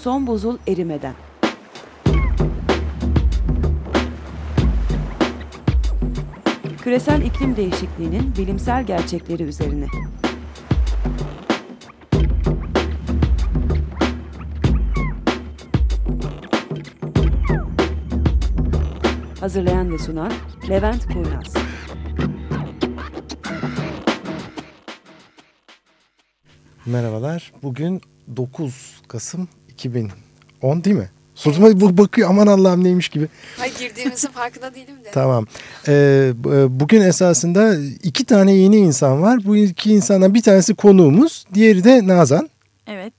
Son buzul erimeden. Küresel iklim değişikliğinin bilimsel gerçekleri üzerine. Hazırlayan ve sunan Levent Kurnaz. Merhabalar. Bugün 9 Kasım 2010 değil mi? Soruma bu bakıyor, aman Allah'ım neymiş gibi. Hayır, girdiğimizin farkında değilim de. Tamam. Bugün esasında 2 tane yeni insan var. Bu 2 insandan bir tanesi konuğumuz. Diğeri de Nazan. Evet.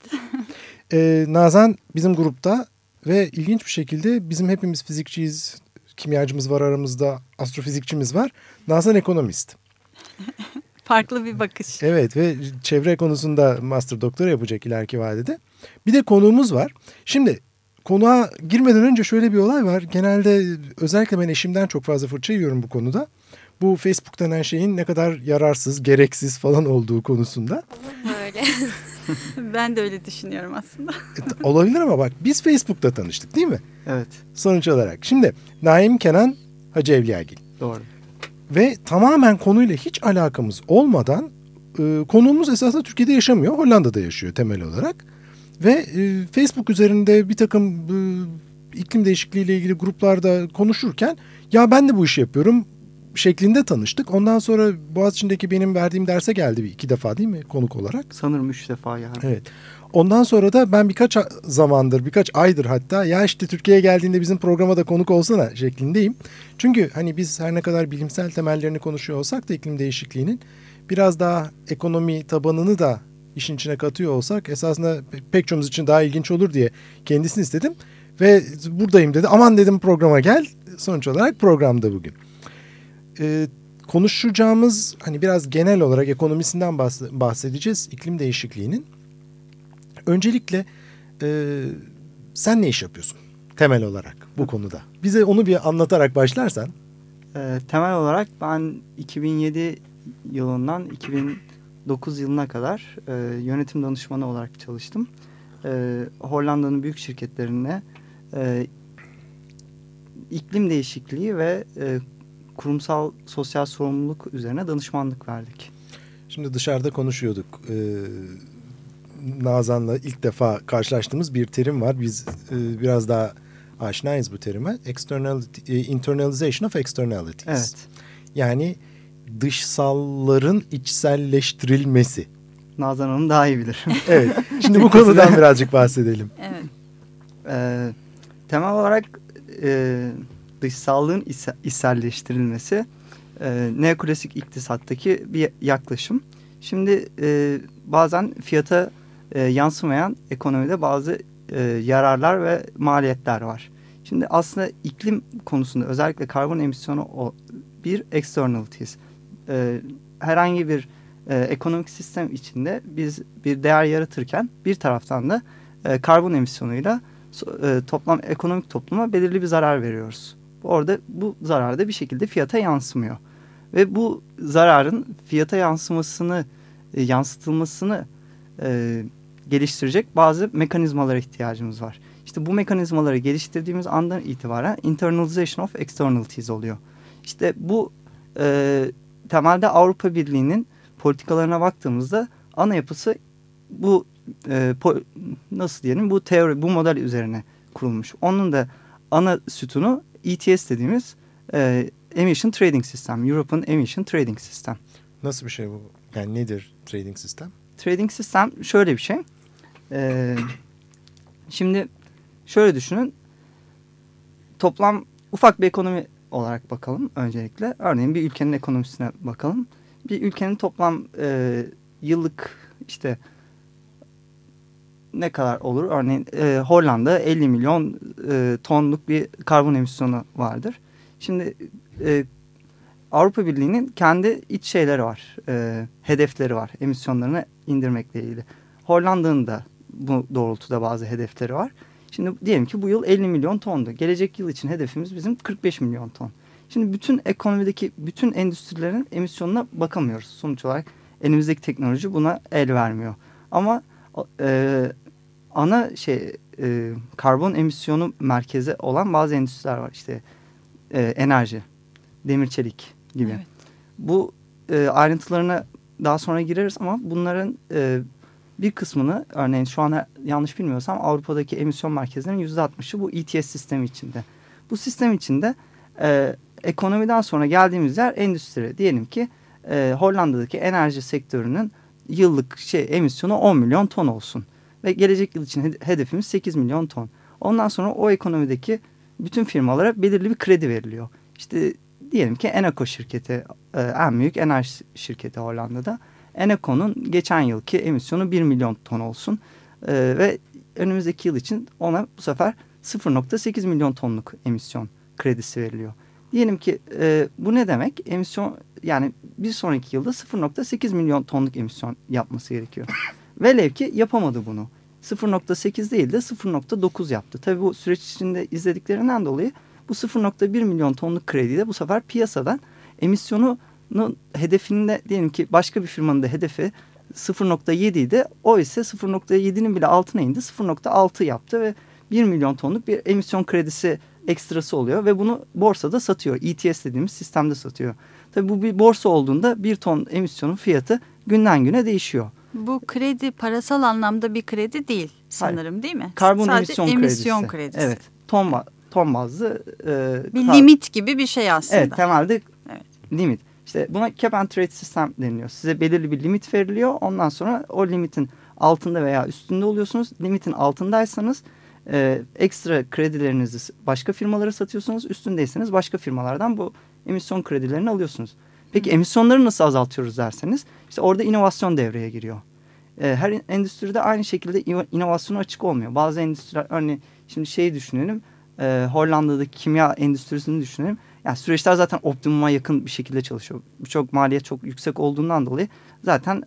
Nazan bizim grupta ve ilginç bir şekilde bizim hepimiz fizikçiyiz. Kimyacımız var aramızda. Astrofizikçimiz var. Nazan ekonomist. Farklı bir bakış. Evet ve çevre konusunda master doktora yapacak ileriki vadede. Bir de konuğumuz var. Şimdi konuğa girmeden önce şöyle bir olay var. Genelde özellikle ben eşimden çok fazla fırça yiyorum bu konuda. Bu Facebook denen şeyin ne kadar yararsız, gereksiz falan olduğu konusunda. Olur mu öyle? Ben de öyle düşünüyorum aslında. Olabilir ama bak biz Facebook'ta tanıştık değil mi? Evet. Sonuç olarak. Şimdi Naim Kenan Hacı Evliyagil. Doğru. Ve tamamen konuyla hiç alakamız olmadan konuğumuz esasında Türkiye'de yaşamıyor. Hollanda'da yaşıyor temel olarak. Ve Facebook üzerinde bir takım iklim değişikliğiyle ilgili gruplarda konuşurken ya ben de bu işi yapıyorum şeklinde tanıştık. Ondan sonra Boğaziçi'ndeki benim verdiğim derse geldi 2 defa değil mi konuk olarak? Sanırım 3 defa yani. Evet. Ondan sonra da ben birkaç aydır hatta ya işte Türkiye'ye geldiğinde bizim programa da konuk olsana şeklindeyim. Çünkü hani biz her ne kadar bilimsel temellerini konuşuyor olsak da iklim değişikliğinin biraz daha ekonomi tabanını da işin içine katıyor olsak esasında pek çoğumuz için daha ilginç olur diye kendisini istedim. Ve buradayım dedi. Aman dedim programa gel. Sonuç olarak programda bugün. Konuşacağımız hani biraz genel olarak ekonomisinden bahsedeceğiz iklim değişikliğinin. Öncelikle sen ne iş yapıyorsun temel olarak bu konuda? Bize onu bir anlatarak başlarsan. Temel olarak ben 2007 yılından 2009 yılına kadar yönetim danışmanı olarak çalıştım. Hollanda'nın büyük şirketlerine iklim değişikliği ve kurumsal sosyal sorumluluk üzerine danışmanlık verdik. Şimdi dışarıda konuşuyorduk. Nazan'la ilk defa karşılaştığımız bir terim var. Biz biraz daha aşinayız bu terime. Internalization of externalities. Evet. Yani dışsalların içselleştirilmesi. Nazan Hanım daha iyi bilir. Evet. Şimdi bu konudan birazcık bahsedelim. Evet. Temel olarak dışsallığın içselleştirilmesi neoklasik iktisattaki bir yaklaşım. Şimdi bazen fiyata yansımayan ekonomide bazı yararlar ve maliyetler var. Şimdi aslında iklim konusunda özellikle karbon emisyonu bir externalities. Herhangi bir ekonomik sistem içinde biz bir değer yaratırken bir taraftan da karbon emisyonuyla ekonomik topluma belirli bir zarar veriyoruz. Orada bu zarar da bir şekilde fiyata yansımıyor. Ve bu zararın fiyata yansıtılmasını geliştirecek bazı mekanizmalara ihtiyacımız var. İşte bu mekanizmaları geliştirdiğimiz andan itibaren internalization of externalities oluyor. İşte bu temelde Avrupa Birliği'nin politikalarına baktığımızda ana yapısı bu bu teori, bu model üzerine kurulmuş. Onun da ana sütunu ETS dediğimiz Emission Trading System, European Emission Trading System. Nasıl bir şey bu? Yani nedir trading sistem? Trading System şöyle bir şey. Şimdi şöyle düşünün. Toplam ufak bir ekonomi olarak bakalım öncelikle. Örneğin bir ülkenin ekonomisine bakalım. Bir ülkenin toplam yıllık işte ne kadar olur? Örneğin Hollanda 50 milyon tonluk bir karbon emisyonu vardır. Şimdi Avrupa Birliği'nin kendi iç şeyleri var. Hedefleri var. Emisyonlarını indirmekle ilgili. Hollanda'nın da bu doğrultuda bazı hedefleri var. Şimdi diyelim ki bu yıl 50 milyon tondu. Gelecek yıl için hedefimiz bizim 45 milyon ton. Şimdi bütün ekonomideki bütün endüstrilerin emisyonuna bakamıyoruz. Sonuç olarak elimizdeki teknoloji buna el vermiyor. Ama ana karbon emisyonu merkezi olan bazı endüstriler var. İşte enerji, demir çelik gibi. Evet. Bu ayrıntılarına daha sonra gireriz ama bunların bir kısmını, örneğin şu an yanlış bilmiyorsam Avrupa'daki emisyon merkezlerinin %60'ı bu ETS sistemi içinde. Bu sistem içinde ekonomiden sonra geldiğimiz yer endüstri. Diyelim ki Hollanda'daki enerji sektörünün yıllık emisyonu 10 milyon ton olsun. Ve gelecek yıl için hedefimiz 8 milyon ton. Ondan sonra o ekonomideki bütün firmalara belirli bir kredi veriliyor. İşte diyelim ki Eneco şirketi en büyük enerji şirketi Hollanda'da. Eneco'nun geçen yılki emisyonu 1 milyon ton olsun. Ve önümüzdeki yıl için ona bu sefer 0,8 milyon tonluk emisyon kredisi veriliyor. Diyelim ki bu ne demek? Emisyon, yani bir sonraki yılda 0,8 milyon tonluk emisyon yapması gerekiyor. Velev ki yapamadı bunu. 0,8 değil de 0,9 yaptı. Tabii bu süreç içinde izlediklerinden dolayı bu 0,1 milyon tonluk krediyi de bu sefer piyasadan emisyonunun hedefinde, diyelim ki başka bir firmanın da hedefi 0,7 idi. O ise 0,7'nin bile altına indi. 0,6 yaptı ve 1 milyon tonluk bir emisyon kredisi ekstrası oluyor ve bunu borsada satıyor. ETS dediğimiz sistemde satıyor. Tabii bu bir borsa olduğunda 1 ton emisyonun fiyatı günden güne değişiyor. Bu kredi parasal anlamda bir kredi değil sanırım. Hayır. Değil mi? Karbon sadece emisyon kredisi. Evet. Ton bazlı. Bir limit gibi bir şey aslında. Evet, temelde limit. İşte buna cap and trade sistem deniliyor. Size belirli bir limit veriliyor. Ondan sonra o limitin altında veya üstünde oluyorsunuz. Limitin altındaysanız ekstra kredilerinizi başka firmalara satıyorsunuz. Üstündeyseniz başka firmalardan bu emisyon kredilerini alıyorsunuz. Peki emisyonları nasıl azaltıyoruz derseniz, işte orada inovasyon devreye giriyor. Her endüstride aynı şekilde inovasyona açık olmuyor. Bazı endüstriler, örneğin şimdi düşünelim, Hollanda'daki kimya endüstrisini düşünelim. Yani süreçler zaten optimuma yakın bir şekilde çalışıyor. Birçok maliyet çok yüksek olduğundan dolayı zaten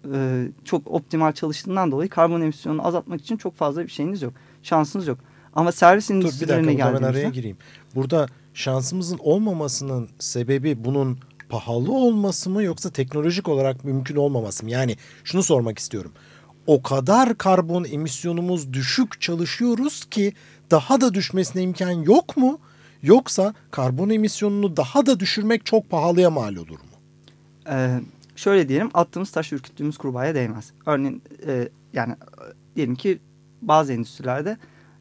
çok optimal çalıştığından dolayı karbon emisyonunu azaltmak için çok fazla bir şeyiniz yok. Şansınız yok. Ama servis endüstrilerine geldiğimizde... Ben araya gireyim. Burada şansımızın olmamasının sebebi bunun pahalı olması mı yoksa teknolojik olarak mümkün olmaması mı? Yani şunu sormak istiyorum. O kadar karbon emisyonumuz düşük çalışıyoruz ki daha da düşmesine imkan yok mu? Yoksa karbon emisyonunu daha da düşürmek çok pahalıya mal olur mu? Şöyle diyelim, attığımız taş ürküttüğümüz kurbağaya değmez. Örneğin yani diyelim ki bazı endüstrilerde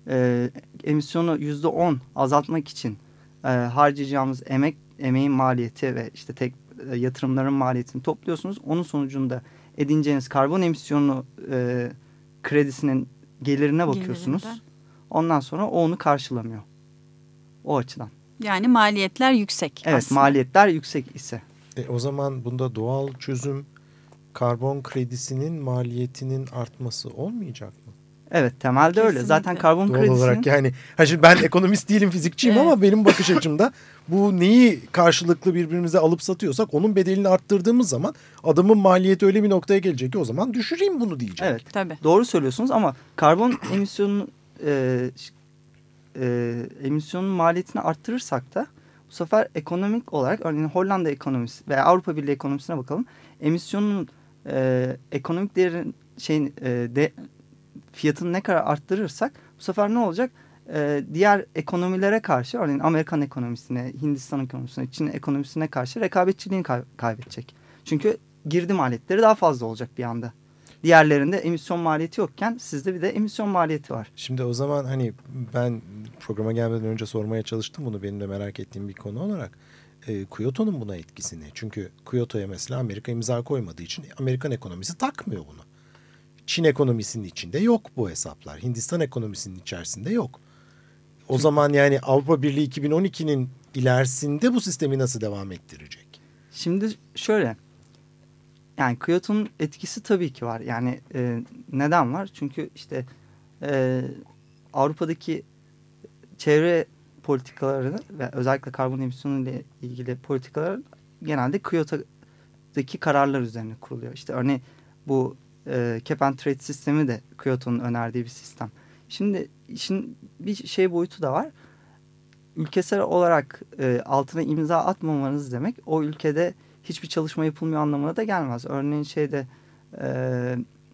emisyonu %10 azaltmak için harcayacağımız emeğin maliyeti ve işte yatırımların maliyetini topluyorsunuz. Onun sonucunda edineceğiniz karbon emisyonu kredisinin gelirine bakıyorsunuz. Ondan sonra o onu karşılamıyor. O açıdan. Yani maliyetler yüksek. Evet, aslında maliyetler yüksek ise. O zaman bunda doğal çözüm karbon kredisinin maliyetinin artması olmayacak mı? Evet, temelde kesinlikle öyle. Zaten karbon doğal kredisinin... olarak yani. Şimdi ben ekonomist değilim, fizikçiyim ama benim bakış açımda bu neyi karşılıklı birbirimize alıp satıyorsak onun bedelini arttırdığımız zaman adamın maliyeti öyle bir noktaya gelecek ki o zaman düşüreyim bunu diyecek. Evet, tabii. Doğru söylüyorsunuz ama karbon emisyonun maliyetini arttırırsak da bu sefer ekonomik olarak, örneğin Hollanda ekonomisi veya Avrupa Birliği ekonomisine bakalım. Emisyonun ekonomik değerin fiyatını ne kadar arttırırsak bu sefer ne olacak? Diğer ekonomilere karşı, örneğin Amerikan ekonomisine, Hindistan ekonomisine, Çin ekonomisine karşı rekabetçiliğini kaybedecek. Çünkü girdi maliyetleri daha fazla olacak bir anda. Diğerlerinde emisyon maliyeti yokken sizde bir de emisyon maliyeti var. Şimdi o zaman hani ben programa gelmeden önce sormaya çalıştım bunu, benim de merak ettiğim bir konu olarak. Kyoto'nun buna etkisini. Çünkü Kyoto'ya mesela Amerika imza koymadığı için Amerikan ekonomisi takmıyor bunu. Çin ekonomisinin içinde yok bu hesaplar. Hindistan ekonomisinin içerisinde yok. O zaman yani Avrupa Birliği 2012'nin ilerisinde bu sistemi nasıl devam ettirecek? Şimdi şöyle, yani Kyoto'nun etkisi tabii ki var. Yani neden var? Çünkü işte Avrupa'daki çevre politikaları ve özellikle karbon emisyonu ile ilgili politikalar genelde Kyoto'daki kararlar üzerine kuruluyor. İşte örneğin bu cap and trade sistemi de Kyoto'nun önerdiği bir sistem. Şimdi işin bir boyutu da var. Ülkesel olarak altına imza atmamanız demek o ülkede hiçbir çalışma yapılmıyor anlamına da gelmez. Örneğin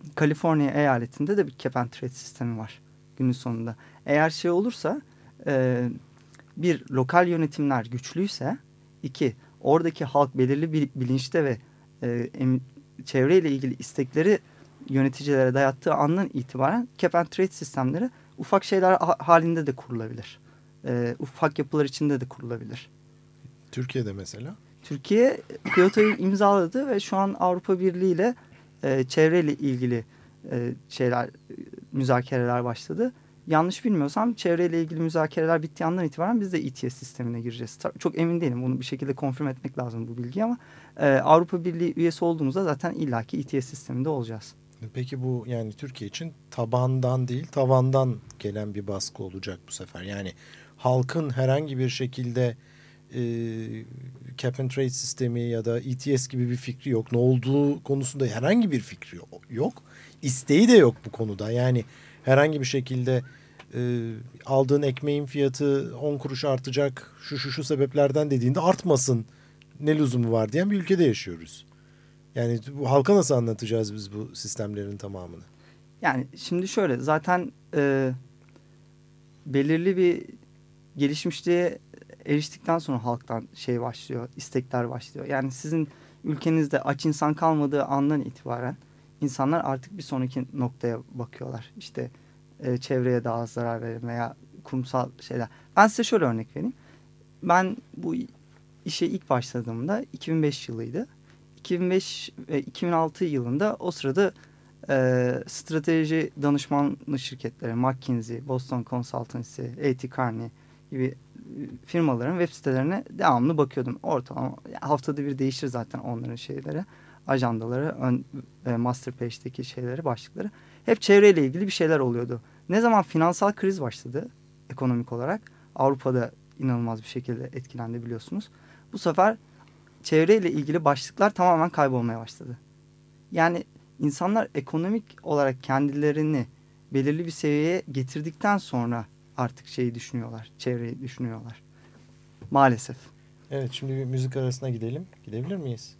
Kaliforniya eyaletinde de bir cap and trade sistemi var günün sonunda. Eğer şey olursa bir, lokal yönetimler güçlüyse, iki, oradaki halk belirli bir bilinçte ve çevreyle ilgili istekleri yöneticilere dayattığı andan itibaren cap and trade sistemleri ufak şeyler halinde de kurulabilir. Ufak yapılar içinde de kurulabilir. Türkiye'de mesela? Türkiye Kyoto'yu imzaladı ve şu an Avrupa Birliği ile çevreyle ilgili müzakereler başladı. Yanlış bilmiyorsam çevreyle ilgili müzakereler bittiği andan itibaren biz de ETS sistemine gireceğiz. Çok emin değilim. Bunu bir şekilde konfirm etmek lazım bu bilgiyi ama Avrupa Birliği üyesi olduğumuzda zaten illaki ETS sisteminde olacağız. Peki bu yani Türkiye için tabandan değil tavandan gelen bir baskı olacak bu sefer. Yani halkın herhangi bir şekilde cap and trade sistemi ya da ETS gibi bir fikri yok. Ne olduğu konusunda herhangi bir fikri yok. İsteği de yok bu konuda. Yani herhangi bir şekilde aldığın ekmeğin fiyatı 10 kuruş artacak şu sebeplerden dediğinde artmasın, ne lüzumu var diyen bir ülkede yaşıyoruz. Yani bu halka nasıl anlatacağız biz bu sistemlerin tamamını? Yani şimdi şöyle, zaten belirli bir gelişmişliğe eriştikten sonra halktan başlıyor, istekler başlıyor. Yani sizin ülkenizde aç insan kalmadığı andan itibaren insanlar artık bir sonraki noktaya bakıyorlar. İşte çevreye daha az zarar verin veya kurumsal şeyler. Ben size şöyle örnek vereyim. Ben bu işe ilk başladığımda 2005 yılıydı. 2005 ve 2006 yılında o sırada strateji danışmanlık şirketleri, McKinsey, Boston Consultancy, A.T. Kearney gibi firmaların web sitelerine devamlı bakıyordum. Ortalama haftada bir değişir zaten onların şeyleri, ajandaları, master page'deki şeyleri, başlıkları. Hep çevreyle ilgili bir şeyler oluyordu. Ne zaman finansal kriz başladı ekonomik olarak, Avrupa'da inanılmaz bir şekilde etkilendi biliyorsunuz. Bu sefer çevreyle ilgili başlıklar tamamen kaybolmaya başladı. Yani insanlar ekonomik olarak kendilerini belirli bir seviyeye getirdikten sonra artık düşünüyorlar, çevreyi düşünüyorlar. Maalesef. Evet, şimdi bir müzik arasına gidelim. Gidebilir miyiz?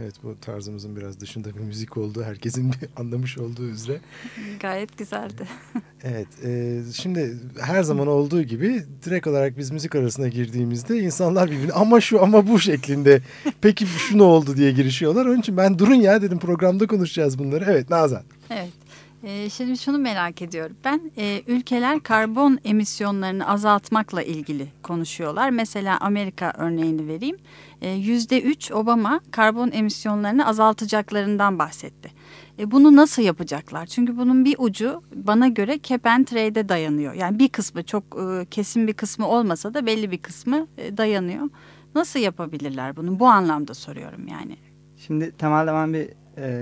Evet, bu tarzımızın biraz dışında bir müzik olduğu herkesin anlamış olduğu üzere. Gayet güzeldi. Evet, şimdi her zaman olduğu gibi direkt olarak biz müzik arasına girdiğimizde insanlar birbirine ama şu ama bu şeklinde peki şu ne oldu diye girişiyorlar. Onun için ben durun ya dedim, programda konuşacağız bunları. Evet Nazan. Evet. Şimdi şunu merak ediyorum. Ben ülkeler karbon emisyonlarını azaltmakla ilgili konuşuyorlar. Mesela Amerika örneğini vereyim. %3 Obama karbon emisyonlarını azaltacaklarından bahsetti. Bunu nasıl yapacaklar? Çünkü bunun bir ucu bana göre cap and trade'e dayanıyor. Yani bir kısmı, çok kesin bir kısmı olmasa da belli bir kısmı dayanıyor. Nasıl yapabilirler bunu? Bu anlamda soruyorum yani. Şimdi temelde ben bir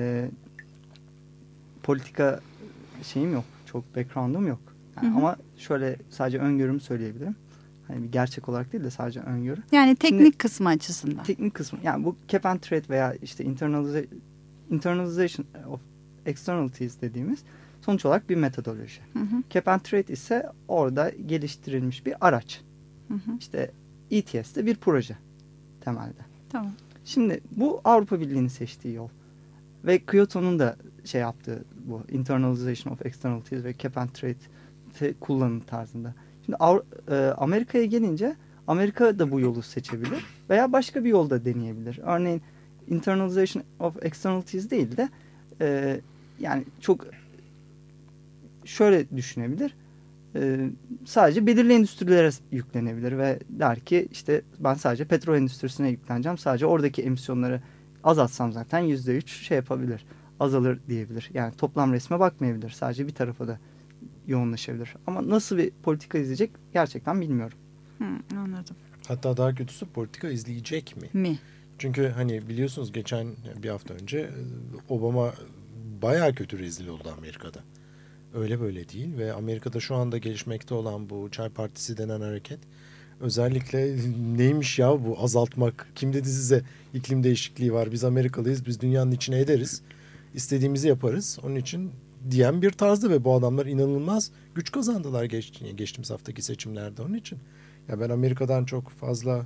politika şeyim yok. Çok background'um yok. Yani ama şöyle sadece öngörümü söyleyebilirim. Hani bir gerçek olarak değil de sadece öngörü. Yani teknik Şimdi, kısmı açısından. Teknik kısmı. Yani bu cap and trade veya işte internalization of externalities dediğimiz sonuç olarak bir metodoloji. Cap and trade ise orada geliştirilmiş bir araç. İşte ETS de bir proje temelde. Tamam. Şimdi bu Avrupa Birliği'nin seçtiği yol. Ve Kyoto'nun da şey yaptığı bu internalization of externalities ve cap and trade kullanım tarzında. Şimdi Amerika'ya gelince Amerika da bu yolu seçebilir veya başka bir yolda deneyebilir. Örneğin internalization of externalities değil de yani çok şöyle düşünebilir. Sadece belirli endüstrilere yüklenebilir ve der ki işte ben sadece petrol endüstrisine yükleneceğim. Sadece oradaki emisyonları azaltsam zaten %3 şey yapabilir, azalır diyebilir. Yani toplam resme bakmayabilir. Sadece bir tarafa da yoğunlaşabilir. Ama nasıl bir politika izleyecek gerçekten bilmiyorum. Anladım. Hatta daha kötüsü politika izleyecek mi? Çünkü hani biliyorsunuz geçen bir hafta önce Obama bayağı kötü rezil oldu Amerika'da. Öyle böyle değil ve Amerika'da şu anda gelişmekte olan bu Çay Partisi denen hareket özellikle neymiş ya bu azaltmak? Kim dedi size iklim değişikliği var? Biz Amerikalıyız, biz dünyanın içine ederiz. İstediğimizi yaparız. Onun için diyen bir tarzdı ve bu adamlar inanılmaz güç kazandılar geçtiğimiz haftaki seçimlerde onun için. Ya ben Amerika'dan çok fazla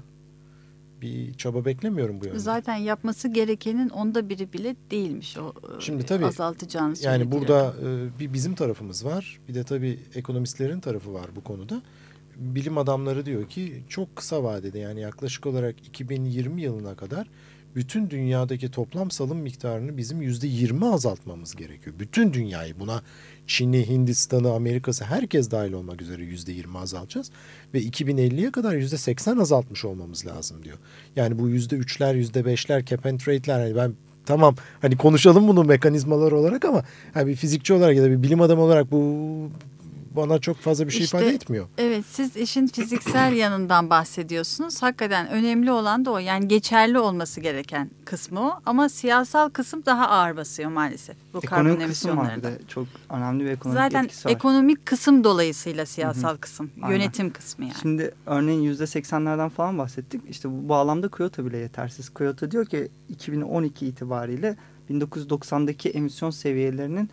bir çaba beklemiyorum bu yönde. Zaten yapması gerekenin 1/10 bile değilmiş o. Şimdi tabii azaltacağını yani burada bir bizim tarafımız var. Bir de tabii ekonomistlerin tarafı var bu konuda. Bilim adamları diyor ki çok kısa vadede yani yaklaşık olarak 2020 yılına kadar bütün dünyadaki toplam salım miktarını bizim %20 azaltmamız gerekiyor. Bütün dünyayı, buna Çin'i, Hindistan'ı, Amerika'sı herkes dahil olmak üzere %20 azaltacağız. Ve 2050'ye kadar %80 azaltmış olmamız lazım diyor. Yani bu %3'ler, %5'ler, cap and trade'ler, hani ben tamam hani konuşalım bunu mekanizmalar olarak ama hani bir fizikçi olarak ya da bir bilim adamı olarak bu bana çok fazla bir şey ifade etmiyor. Evet, siz işin fiziksel yanından bahsediyorsunuz. Hakikaten önemli olan da o. Yani geçerli olması gereken kısmı o. Ama siyasal kısım daha ağır basıyor maalesef. Bu karbon emisyonlarında. Çok önemli bir ekonomik zaten etkisi var. Ekonomik kısım dolayısıyla siyasal kısım. Aynen. Yönetim kısmı yani. Şimdi örneğin %80'lerden falan bahsettik. İşte bu bağlamda Kyoto bile yetersiz. Kyoto diyor ki 2012 itibariyle 1990'daki emisyon seviyelerinin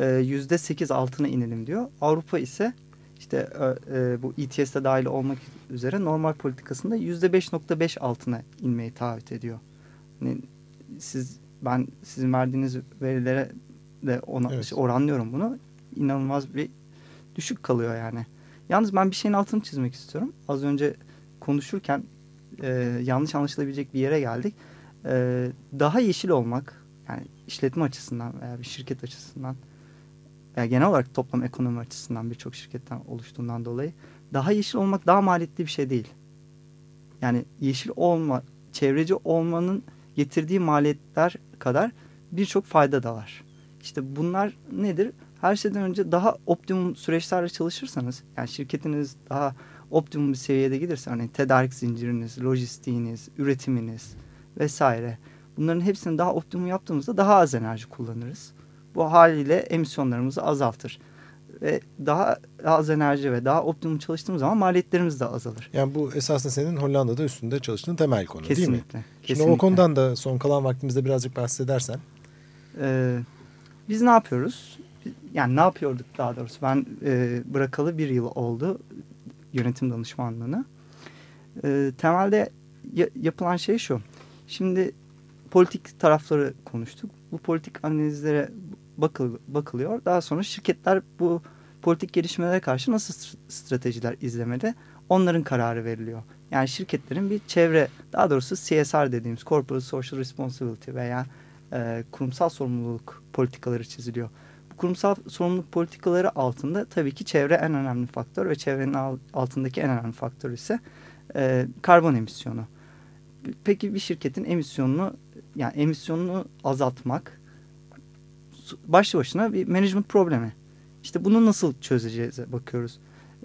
%8 altına inelim diyor. Avrupa ise işte bu ETS'de dahil olmak üzere normal politikasında %5.5 altına inmeyi taahhüt ediyor. Yani sizin verdiğiniz verilere de evet, oranlıyorum bunu. İnanılmaz bir düşük kalıyor yani. Yalnız ben bir şeyin altını çizmek istiyorum. Az önce konuşurken yanlış anlaşılabilecek bir yere geldik. Daha yeşil olmak, yani işletme açısından veya bir şirket açısından, yani genel olarak toplam ekonomi açısından birçok şirketten oluştuğundan dolayı daha yeşil olmak daha maliyetli bir şey değil. Yani yeşil olma, çevreci olmanın getirdiği maliyetler kadar birçok fayda da var. İşte bunlar nedir? Her şeyden önce daha optimum süreçlerle çalışırsanız, yani şirketiniz daha optimum bir seviyede giderse, örneğin tedarik zinciriniz, lojistiğiniz, üretiminiz vesaire, bunların hepsini daha optimum yaptığımızda daha az enerji kullanırız. Bu haliyle emisyonlarımızı azaltır. Ve daha az enerji ve daha optimum çalıştığımız zaman maliyetlerimiz de azalır. Yani bu esasında senin Hollanda'da üstünde çalıştığın temel konu, kesinlikle, değil mi? Şimdi kesinlikle. o konudan da son kalan vaktimizde birazcık bahsedersen. Biz ne yapıyoruz? Yani ne yapıyorduk daha doğrusu? Ben bırakalı 1 yıl oldu yönetim danışmanlığını. Temelde yapılan şey şu. Şimdi politik tarafları konuştuk. Bu politik analizlere bakılıyor. Daha sonra şirketler bu politik gelişmelere karşı nasıl stratejiler izlemeli, onların kararı veriliyor. Yani şirketlerin bir çevre, daha doğrusu CSR dediğimiz Corporate Social Responsibility veya kurumsal sorumluluk politikaları çiziliyor. Bu kurumsal sorumluluk politikaları altında tabii ki çevre en önemli faktör ve çevrenin altındaki en önemli faktör ise karbon emisyonu. Peki bir şirketin emisyonunu azaltmak başlı başına bir management problemi. İşte bunu nasıl çözeceğize bakıyoruz.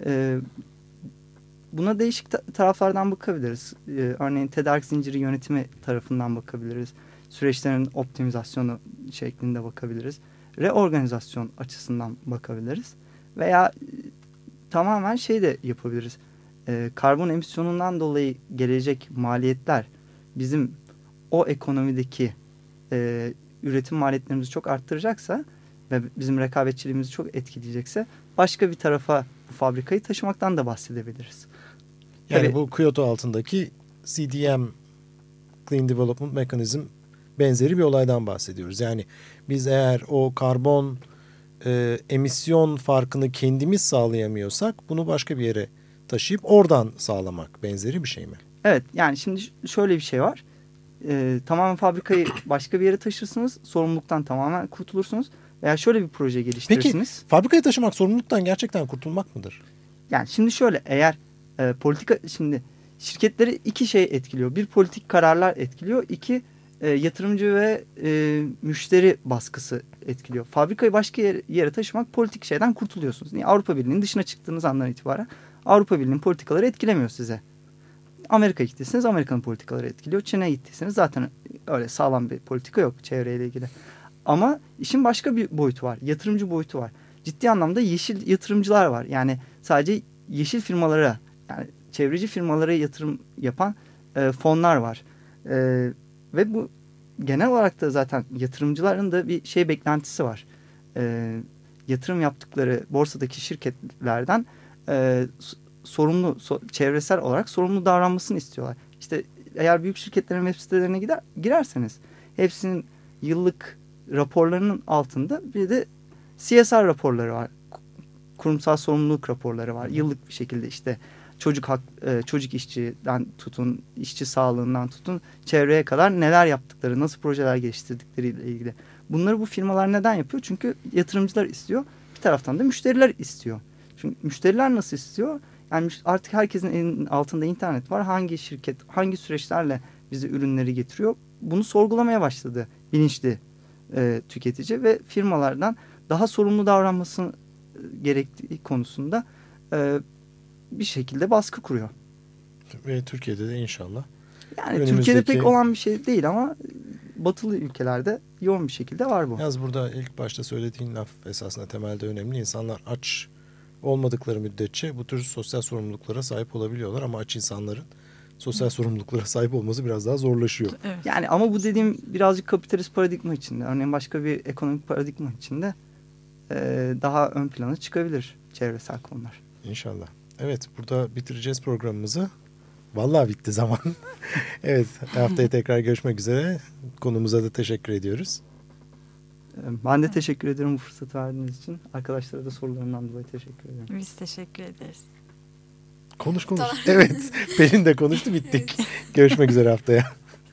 Buna değişik taraflardan bakabiliriz. Örneğin tedarik zinciri yönetimi tarafından bakabiliriz. Süreçlerin optimizasyonu şeklinde bakabiliriz. Reorganizasyon açısından bakabiliriz. Veya tamamen şey de yapabiliriz. Karbon emisyonundan dolayı gelecek maliyetler bizim o ekonomideki üretim maliyetlerimizi çok arttıracaksa ve bizim rekabetçiliğimizi çok etkileyecekse başka bir tarafa bu fabrikayı taşımaktan da bahsedebiliriz. Yani Tabii, bu Kyoto altındaki CDM, Clean Development Mechanism benzeri bir olaydan bahsediyoruz. Yani biz eğer o karbon emisyon farkını kendimiz sağlayamıyorsak bunu başka bir yere taşıyıp oradan sağlamak benzeri bir şey mi? evet, yani şimdi şöyle bir şey var. Tamamen fabrikayı başka bir yere taşırsınız. Sorumluluktan tamamen kurtulursunuz. Veya şöyle bir proje geliştirirsiniz. Peki fabrikayı taşımak sorumluluktan gerçekten kurtulmak mıdır? Yani şimdi şöyle, eğer politika, şimdi şirketleri iki şey etkiliyor. Bir, politik kararlar etkiliyor. İki, yatırımcı ve müşteri baskısı etkiliyor. Fabrikayı başka yere taşımak, politik şeyden kurtuluyorsunuz. Niye? Avrupa Birliği'nin dışına çıktığınız andan itibaren Avrupa Birliği'nin politikaları etkilemiyor size. Amerika'ya gittiyseniz Amerika'nın politikaları etkiliyor. Çin'e gittiyseniz zaten öyle sağlam bir politika yok çevreyle ilgili. Ama işin başka bir boyutu var. Yatırımcı boyutu var. Ciddi anlamda yeşil yatırımcılar var. Yani sadece yeşil firmalara, yani çevreci firmalara yatırım yapan fonlar var. Ve bu genel olarak da zaten yatırımcıların da bir şey beklentisi var. Yatırım yaptıkları borsadaki şirketlerden sorumlu, çevresel olarak sorumlu davranmasını istiyorlar. İşte eğer büyük şirketlerin web sitelerine girerseniz hepsinin yıllık raporlarının altında bir de CSR raporları var. Kurumsal sorumluluk raporları var. Yıllık bir şekilde işte çocuk işçiden tutun, işçi sağlığından tutun, çevreye kadar neler yaptıkları, nasıl projeler geliştirdikleriyle ilgili. Bunları bu firmalar neden yapıyor? Çünkü yatırımcılar istiyor. Bir taraftan da müşteriler istiyor. Çünkü müşteriler nasıl istiyor? Yani artık herkesin elinin altında internet var. Hangi şirket, hangi süreçlerle bize ürünleri getiriyor? Bunu sorgulamaya başladı bilinçli tüketici ve firmalardan daha sorumlu davranması gerektiği konusunda bir şekilde baskı kuruyor. Ve Türkiye'de de inşallah. Yani Türkiye'de pek olan bir şey değil ama batılı ülkelerde yoğun bir şekilde var bu. Yalnız burada ilk başta söylediğin laf esasında temelde önemli. İnsanlar aç olmadıkları müddetçe bu tür sosyal sorumluluklara sahip olabiliyorlar ama aç insanların sosyal sorumluluklara sahip olması biraz daha zorlaşıyor. Evet. Yani ama bu dediğim birazcık kapitalist paradigma içinde. Örneğin başka bir ekonomik paradigma içinde daha ön plana çıkabilir çevresel konular. İnşallah. Evet, burada bitireceğiz programımızı. Vallahi bitti zaman. Evet, haftaya tekrar görüşmek üzere. Konumuza da teşekkür ediyoruz. Ben de teşekkür ederim bu fırsatı verdiğiniz için. Arkadaşlara da sorularından dolayı teşekkür ederim. Biz teşekkür ederiz. Konuş. Evet, Pelin de konuştu, bittik. Evet. Görüşmek üzere haftaya.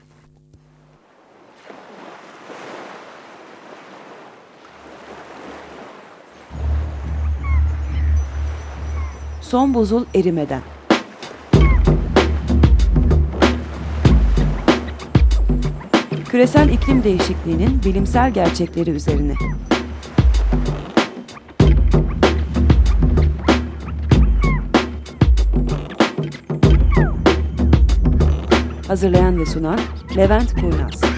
Son buzul erimeden. Küresel iklim değişikliğinin bilimsel gerçekleri üzerine. Hazırlayan ve sunan Levent Kurnaz.